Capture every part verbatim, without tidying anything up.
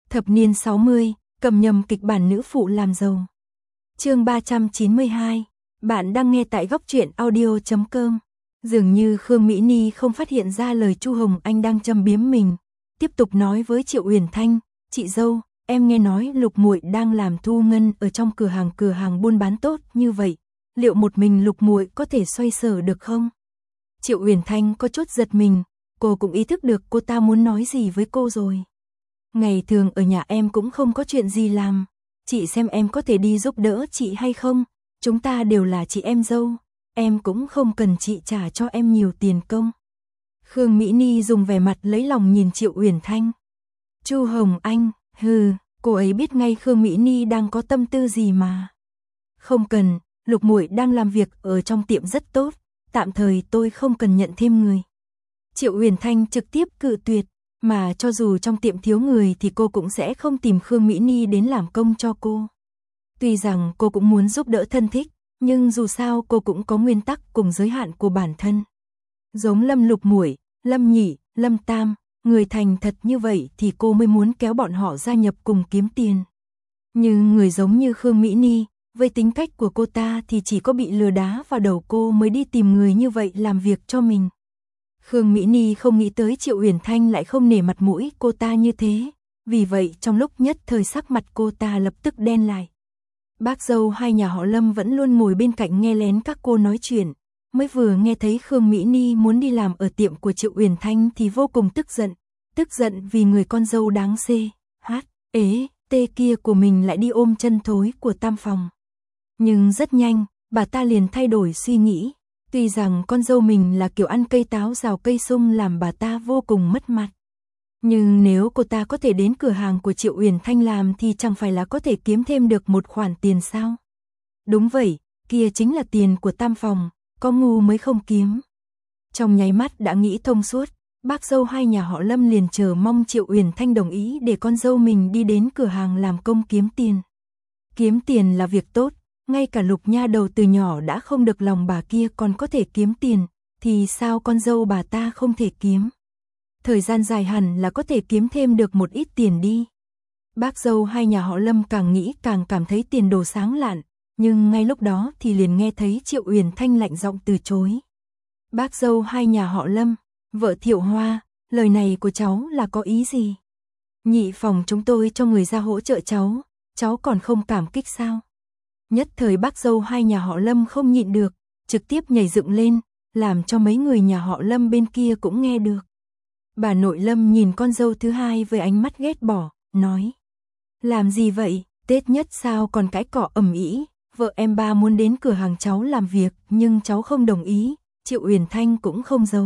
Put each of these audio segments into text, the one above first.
Thập niên sáu mươi, cầm nhầm kịch bản nữ phụ làm giàu. Chương ba trăm chín mươi hai, bạn đang nghe tại góc truyện audio chấm com. Dường như Khương Mỹ Ni không phát hiện ra lời Chu Hồng Anh đang châm biếm mình, tiếp tục nói với Triệu Uyển Thanh, "Chị dâu, em nghe nói Lục muội đang làm thu ngân ở trong cửa hàng cửa hàng buôn bán tốt như vậy, liệu một mình Lục muội có thể xoay sở được không?" Triệu Uyển Thanh có chút giật mình, cô cũng ý thức được cô ta muốn nói gì với cô rồi. "Ngày thường ở nhà em cũng không có chuyện gì làm, chị xem em có thể đi giúp đỡ chị hay không, chúng ta đều là chị em dâu, em cũng không cần chị trả cho em nhiều tiền công." Khương Mỹ Ni dùng vẻ mặt lấy lòng nhìn Triệu Uyển Thanh. Chu Hồng Anh, hừ, cô ấy biết ngay Khương Mỹ Ni đang có tâm tư gì mà. "Không cần, Lục muội đang làm việc ở trong tiệm rất tốt, tạm thời tôi không cần nhận thêm người." Triệu Uyển Thanh trực tiếp cự tuyệt, mà cho dù trong tiệm thiếu người thì cô cũng sẽ không tìm Khương Mỹ Ni đến làm công cho cô. Tuy rằng cô cũng muốn giúp đỡ thân thích, nhưng dù sao cô cũng có nguyên tắc cùng giới hạn của bản thân. Giống Lâm Lục muội, Lâm Nhị, Lâm Tam, người thành thật như vậy thì cô mới muốn kéo bọn họ gia nhập cùng kiếm tiền. Nhưng người giống như Khương Mỹ Ni, với tính cách của cô ta thì chỉ có bị lừa đá vào đầu cô mới đi tìm người như vậy làm việc cho mình. Khương Mỹ Ni không nghĩ tới Triệu Uyển Thanh lại không nể mặt mũi cô ta như thế, vì vậy trong lúc nhất thời sắc mặt cô ta lập tức đen lại. Bác dâu hai nhà họ Lâm vẫn luôn ngồi bên cạnh nghe lén các cô nói chuyện, mới vừa nghe thấy Khương Mỹ Ni muốn đi làm ở tiệm của Triệu Uyển Thanh thì vô cùng tức giận, tức giận vì người con dâu đáng xê, hát, ế, tê kia của mình lại đi ôm chân thối của Tam Phòng. Nhưng rất nhanh, bà ta liền thay đổi suy nghĩ. Tuy rằng con dâu mình là kiểu ăn cây táo rào cây sung làm bà ta vô cùng mất mặt. Nhưng nếu cô ta có thể đến cửa hàng của Triệu Uyển Thanh làm thì chẳng phải là có thể kiếm thêm được một khoản tiền sao? Đúng vậy, kia chính là tiền của Tam Phòng, có ngu mới không kiếm. Trong nháy mắt đã nghĩ thông suốt, bác dâu hai nhà họ Lâm liền chờ mong Triệu Uyển Thanh đồng ý để con dâu mình đi đến cửa hàng làm công kiếm tiền. Kiếm tiền là việc tốt. Ngay cả Lục nha đầu từ nhỏ đã không được lòng bà kia còn có thể kiếm tiền, thì sao con dâu bà ta không thể kiếm? Thời gian dài hẳn là có thể kiếm thêm được một ít tiền đi. Bác dâu hai nhà họ Lâm càng nghĩ càng cảm thấy tiền đồ sáng lạn, nhưng ngay lúc đó thì liền nghe thấy Triệu Uyển Thanh lạnh giọng từ chối. "Bác dâu hai nhà họ Lâm, vợ Thiệu Hoa, lời này của cháu là có ý gì? Nhị phòng chúng tôi cho người ra hỗ trợ cháu, cháu còn không cảm kích sao?" Nhất thời bác dâu hai nhà họ Lâm không nhịn được, trực tiếp nhảy dựng lên, làm cho mấy người nhà họ Lâm bên kia cũng nghe được. Bà nội Lâm nhìn con dâu thứ hai với ánh mắt ghét bỏ, nói: "Làm gì vậy, Tết nhất sao còn cãi cọ ầm ĩ, vợ em ba muốn đến cửa hàng cháu làm việc nhưng cháu không đồng ý." Triệu Uyển Thanh cũng không giấu.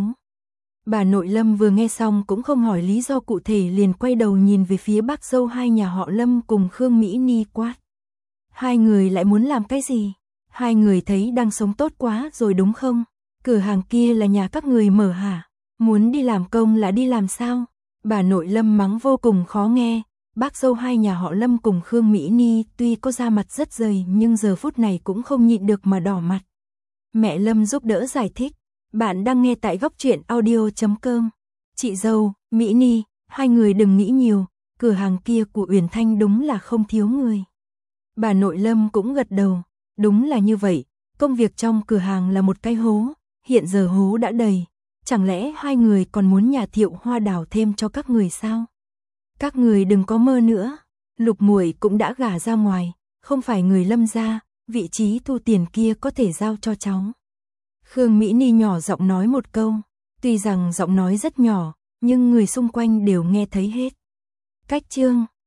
Bà nội Lâm vừa nghe xong cũng không hỏi lý do cụ thể liền quay đầu nhìn về phía bác dâu hai nhà họ Lâm cùng Khương Mỹ Ni quát: "Hai người lại muốn làm cái gì? Hai người thấy đang sống tốt quá rồi đúng không? Cửa hàng kia là nhà các người mở hả? Muốn đi làm công là đi làm sao?" Bà nội Lâm mắng vô cùng khó nghe. Bác dâu hai nhà họ Lâm cùng Khương Mỹ Ni tuy có da mặt rất dày nhưng giờ phút này cũng không nhịn được mà đỏ mặt. Mẹ Lâm giúp đỡ giải thích. Bạn đang nghe tại góc truyện audio chấm com. "Chị dâu, Mỹ Ni, hai người đừng nghĩ nhiều, cửa hàng kia của Uyển Thanh đúng là không thiếu người." Bà nội Lâm cũng gật đầu, đúng là như vậy, công việc trong cửa hàng là một cái hố, hiện giờ hố đã đầy, chẳng lẽ hai người còn muốn nhà Thiệu Hoa đào thêm cho các người sao? Các người đừng có mơ nữa, Lục muội cũng đã gả ra ngoài, không phải người Lâm gia, vị trí thu tiền kia có thể giao cho cháu. Khương Mỹ Ni nhỏ giọng nói một câu, tuy rằng giọng nói rất nhỏ, nhưng người xung quanh đều nghe thấy hết. Cách chương